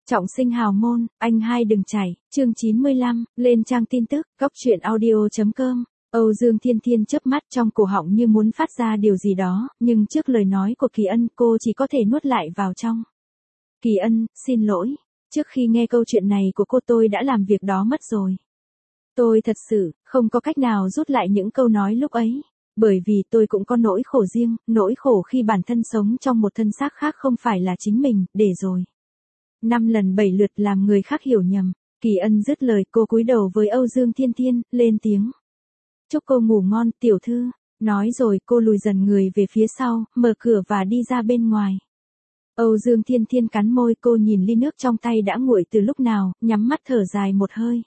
Trọng sinh hào môn, anh hai đừng chảy, chương 95, lên trang tin tức, góc truyện audio.com. Âu Dương Thiên Thiên chớp mắt trong cổ họng như muốn phát ra điều gì đó, nhưng trước lời nói của Kỳ Ân cô chỉ có thể nuốt lại vào trong. Kỳ Ân, xin lỗi, trước khi nghe câu chuyện này của cô tôi đã làm việc đó mất rồi. Tôi thật sự, không có cách nào rút lại những câu nói lúc ấy. Bởi vì tôi cũng có nỗi khổ riêng, nỗi khổ khi bản thân sống trong một thân xác khác không phải là chính mình, để rồi. 5 lần 7 lượt làm người khác hiểu nhầm. Kỳ Ân dứt lời cô cúi đầu với Âu Dương Thiên Thiên, lên tiếng. Chúc cô ngủ ngon, tiểu thư. Nói rồi cô lùi dần người về phía sau, mở cửa và đi ra bên ngoài. Âu Dương Thiên Thiên cắn môi, cô nhìn ly nước trong tay đã nguội từ lúc nào, nhắm mắt thở dài một hơi.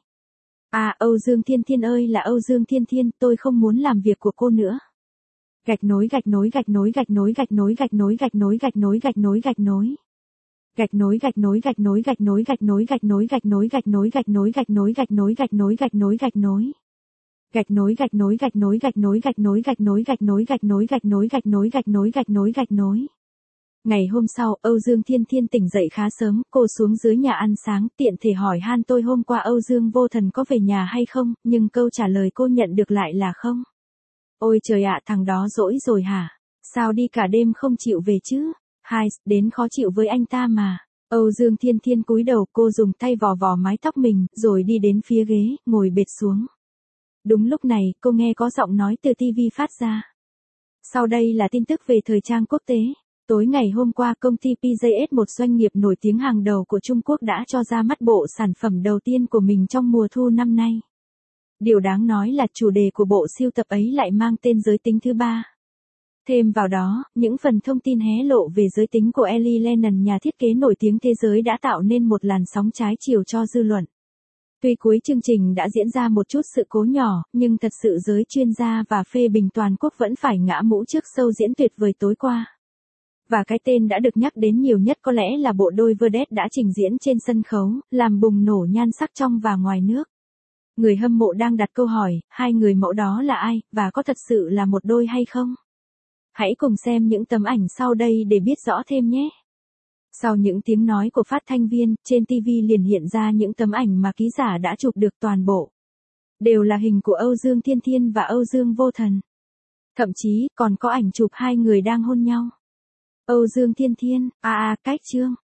À, Âu Dương Thiên Thiên ơi là Âu Dương Thiên Thiên, tôi không muốn làm việc của cô nữa. Gạch nối gạch nối gạch nối gạch nối gạch nối gạch nối gạch nối gạch nối gạch nối gạch nối. Gạch nối gạch nối gạch nối gạch nối gạch nối gạch nối gạch nối gạch nối gạch nối gạch nối gạch nối gạch nối gạch nối gạch nối. Gạch nối gạch nối gạch nối gạch nối gạch nối gạch nối gạch nối gạch nối gạch nối gạch nối gạch nối gạch nối gạch nối. Ngày hôm sau, Âu Dương Thiên Thiên tỉnh dậy khá sớm, cô xuống dưới nhà ăn sáng, tiện thể hỏi han tôi hôm qua Âu Dương Vô Thần có về nhà hay không, nhưng câu trả lời cô nhận được lại là không. Ôi trời ạ, thằng đó dỗi rồi hả? Sao đi cả đêm không chịu về chứ? Hai, đến khó chịu với anh ta mà. Âu Dương Thiên Thiên cúi đầu, cô dùng tay vò vò mái tóc mình, rồi đi đến phía ghế, ngồi bệt xuống. Đúng lúc này, cô nghe có giọng nói từ TV phát ra. Sau đây là tin tức về thời trang quốc tế. Tối ngày hôm qua, công ty PJS, một doanh nghiệp nổi tiếng hàng đầu của Trung Quốc đã cho ra mắt bộ sản phẩm đầu tiên của mình trong mùa thu năm nay. Điều đáng nói là chủ đề của bộ sưu tập ấy lại mang tên giới tính thứ ba. Thêm vào đó, những phần thông tin hé lộ về giới tính của Ellie Lennon, nhà thiết kế nổi tiếng thế giới đã tạo nên một làn sóng trái chiều cho dư luận. Tuy cuối chương trình đã diễn ra một chút sự cố nhỏ, nhưng thật sự giới chuyên gia và phê bình toàn quốc vẫn phải ngã mũ trước show diễn tuyệt vời tối qua. Và cái tên đã được nhắc đến nhiều nhất có lẽ là bộ đôi vedette đã trình diễn trên sân khấu, làm bùng nổ nhan sắc trong và ngoài nước. Người hâm mộ đang đặt câu hỏi, hai người mẫu đó là ai, và có thật sự là một đôi hay không? Hãy cùng xem những tấm ảnh sau đây để biết rõ thêm nhé. Sau những tiếng nói của phát thanh viên, trên TV liền hiện ra những tấm ảnh mà ký giả đã chụp được, toàn bộ đều là hình của Âu Dương Thiên Thiên và Âu Dương Vô Thần. Thậm chí còn có ảnh chụp hai người đang hôn nhau. Âu Dương Thiên Thiên, cách chương.